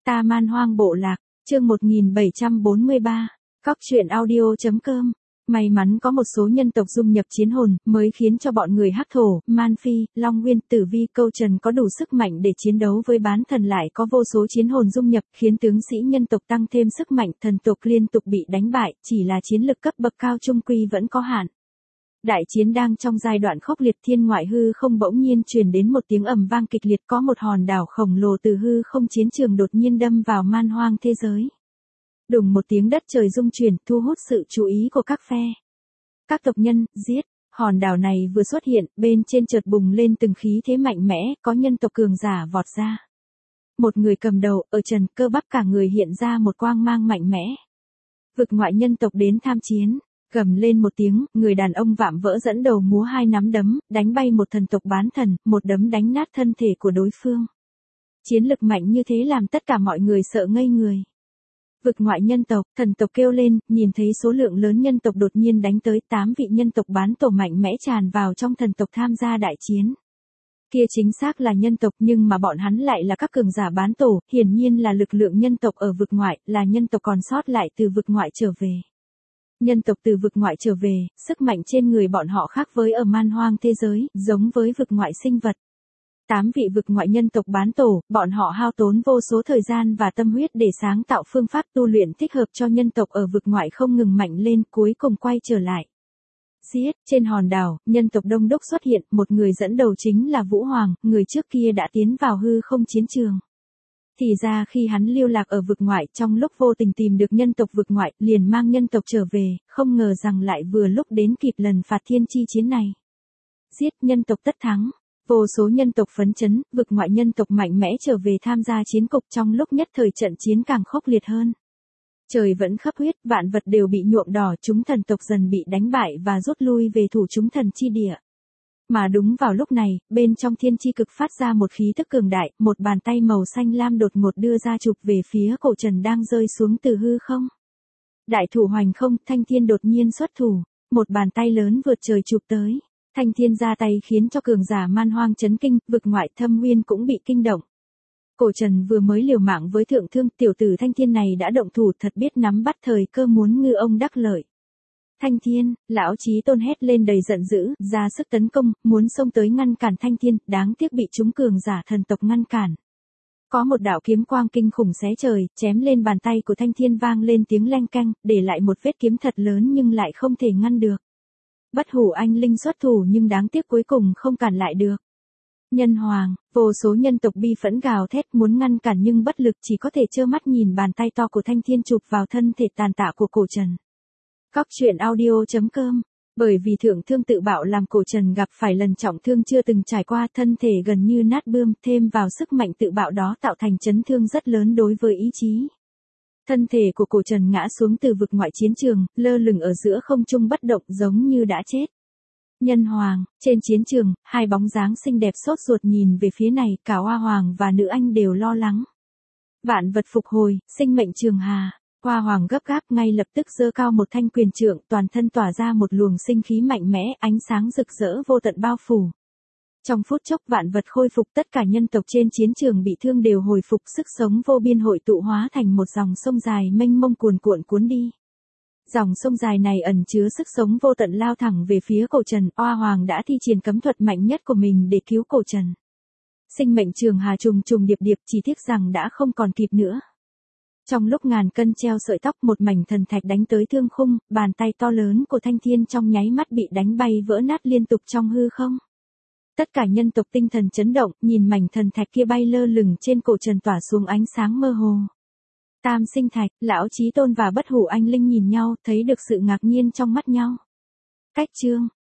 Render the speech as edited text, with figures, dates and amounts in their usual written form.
Ta Man Hoang Bộ Lạc, chương 1743, Cóc truyện audio.com. May mắn có một số nhân tộc dung nhập chiến hồn, mới khiến cho bọn người Hắc Thổ, Man Phi, Long Nguyên, Tử Vi, Câu Trần có đủ sức mạnh để chiến đấu với bán thần, lại có vô số chiến hồn dung nhập, khiến tướng sĩ nhân tộc tăng thêm sức mạnh, thần tộc liên tục bị đánh bại, chỉ là chiến lực cấp bậc cao trung quy vẫn có hạn. Đại chiến đang trong giai đoạn khốc liệt, thiên ngoại hư không bỗng nhiên truyền đến một tiếng ầm vang kịch liệt, có một hòn đảo khổng lồ từ hư không chiến trường đột nhiên đâm vào man hoang thế giới. Đùng một tiếng, đất trời rung chuyển, thu hút sự chú ý của các phe. Các tộc nhân, giết. Hòn đảo này vừa xuất hiện, bên trên chợt bùng lên từng khí thế mạnh mẽ, có nhân tộc cường giả vọt ra. Một người cầm đầu, ở trần, cơ bắp cả người hiện ra một quang mang mạnh mẽ. Vực ngoại nhân tộc đến tham chiến. Gầm lên một tiếng, người đàn ông vạm vỡ dẫn đầu múa hai nắm đấm, đánh bay một thần tộc bán thần, một đấm đánh nát thân thể của đối phương. Chiến lực mạnh như thế làm tất cả mọi người sợ ngây người. Vực ngoại nhân tộc, thần tộc kêu lên, nhìn thấy số lượng lớn nhân tộc đột nhiên đánh tới, 8 vị nhân tộc bán tổ mạnh mẽ tràn vào trong thần tộc tham gia đại chiến. Kia chính xác là nhân tộc, nhưng mà bọn hắn lại là các cường giả bán tổ, hiển nhiên là lực lượng nhân tộc ở vực ngoại, là nhân tộc còn sót lại từ vực ngoại trở về. Nhân tộc từ vực ngoại trở về, sức mạnh trên người bọn họ khác với ở man hoang thế giới, giống với vực ngoại sinh vật. 8 vị vực ngoại nhân tộc bán tổ, bọn họ hao tốn vô số thời gian và tâm huyết để sáng tạo phương pháp tu luyện thích hợp cho nhân tộc ở vực ngoại không ngừng mạnh lên, cuối cùng quay trở lại. Giết, trên hòn đảo, nhân tộc đông đúc xuất hiện, một người dẫn đầu chính là Vũ Hoàng, người trước kia đã tiến vào hư không chiến trường. Thì ra khi hắn lưu lạc ở vực ngoại, trong lúc vô tình tìm được nhân tộc vực ngoại, liền mang nhân tộc trở về, không ngờ rằng lại vừa lúc đến kịp lần phạt thiên chi chiến này. Giết, nhân tộc tất thắng. Vô số nhân tộc phấn chấn, vực ngoại nhân tộc mạnh mẽ trở về tham gia chiến cục, trong lúc nhất thời trận chiến càng khốc liệt hơn. Trời vẫn khắp huyết, vạn vật đều bị nhuộm đỏ, chúng thần tộc dần bị đánh bại và rút lui về thủ chúng thần chi địa. Mà đúng vào lúc này, bên trong thiên chi cực phát ra một khí tức cường đại, một bàn tay màu xanh lam đột ngột đưa ra chụp về phía cổ trần đang rơi xuống từ hư không. Đại thủ hoành không, Thanh Thiên đột nhiên xuất thủ, một bàn tay lớn vượt trời chụp tới. Thanh Thiên ra tay khiến cho cường giả man hoang chấn kinh, vực ngoại Thâm Nguyên cũng bị kinh động. Cổ trần vừa mới liều mạng với thượng thương, tiểu tử Thanh Thiên này đã động thủ, thật biết nắm bắt thời cơ muốn ngư ông đắc lợi. Thanh Thiên, lão Chí Tôn hét lên đầy giận dữ, ra sức tấn công, muốn xông tới ngăn cản Thanh Thiên, đáng tiếc bị chúng cường giả thần tộc ngăn cản. Có một đạo kiếm quang kinh khủng xé trời, chém lên bàn tay của Thanh Thiên vang lên tiếng leng keng, để lại một vết kiếm thật lớn nhưng lại không thể ngăn được. Bất Hủ Anh Linh xuất thủ nhưng đáng tiếc cuối cùng không cản lại được. Nhân Hoàng, vô số nhân tộc bi phẫn gào thét muốn ngăn cản nhưng bất lực, chỉ có thể trơ mắt nhìn bàn tay to của Thanh Thiên chụp vào thân thể tàn tạ của cổ trần. Cóc truyện audio.com. Bởi vì thượng thương tự bạo làm cổ trần gặp phải lần trọng thương chưa từng trải qua, thân thể gần như nát bươm, thêm vào sức mạnh tự bạo đó tạo thành chấn thương rất lớn đối với ý chí. Thân thể của cổ trần ngã xuống từ vực ngoại chiến trường, lơ lửng ở giữa không trung bất động giống như đã chết. Nhân Hoàng, trên chiến trường, hai bóng dáng xinh đẹp sốt ruột nhìn về phía này, cả Hoa Hoàng và Nữ Anh đều lo lắng. Vạn vật phục hồi, sinh mệnh trường hà. Hoa Hoàng gấp gáp ngay lập tức giơ cao một thanh quyền trượng, toàn thân tỏa ra một luồng sinh khí mạnh mẽ, ánh sáng rực rỡ vô tận bao phủ. Trong phút chốc vạn vật khôi phục, tất cả nhân tộc trên chiến trường bị thương đều hồi phục, sức sống vô biên hội tụ hóa thành một dòng sông dài mênh mông cuồn cuộn cuốn đi. Dòng sông dài này ẩn chứa sức sống vô tận lao thẳng về phía cổ trần, Hoa Hoàng đã thi triển cấm thuật mạnh nhất của mình để cứu cổ trần. Sinh mệnh trường hà trùng trùng điệp điệp, chỉ tiếc rằng đã không còn kịp nữa. Trong lúc ngàn cân treo sợi tóc, một mảnh thần thạch đánh tới thương khung, bàn tay to lớn của Thanh Thiên trong nháy mắt bị đánh bay vỡ nát liên tục trong hư không. Tất cả nhân tộc tinh thần chấn động, nhìn mảnh thần thạch kia bay lơ lửng trên cổ trần tỏa xuống ánh sáng mơ hồ. Tam Sinh Thạch, lão Chí Tôn và Bất Hủ Anh Linh nhìn nhau, thấy được sự ngạc nhiên trong mắt nhau. Cách chương,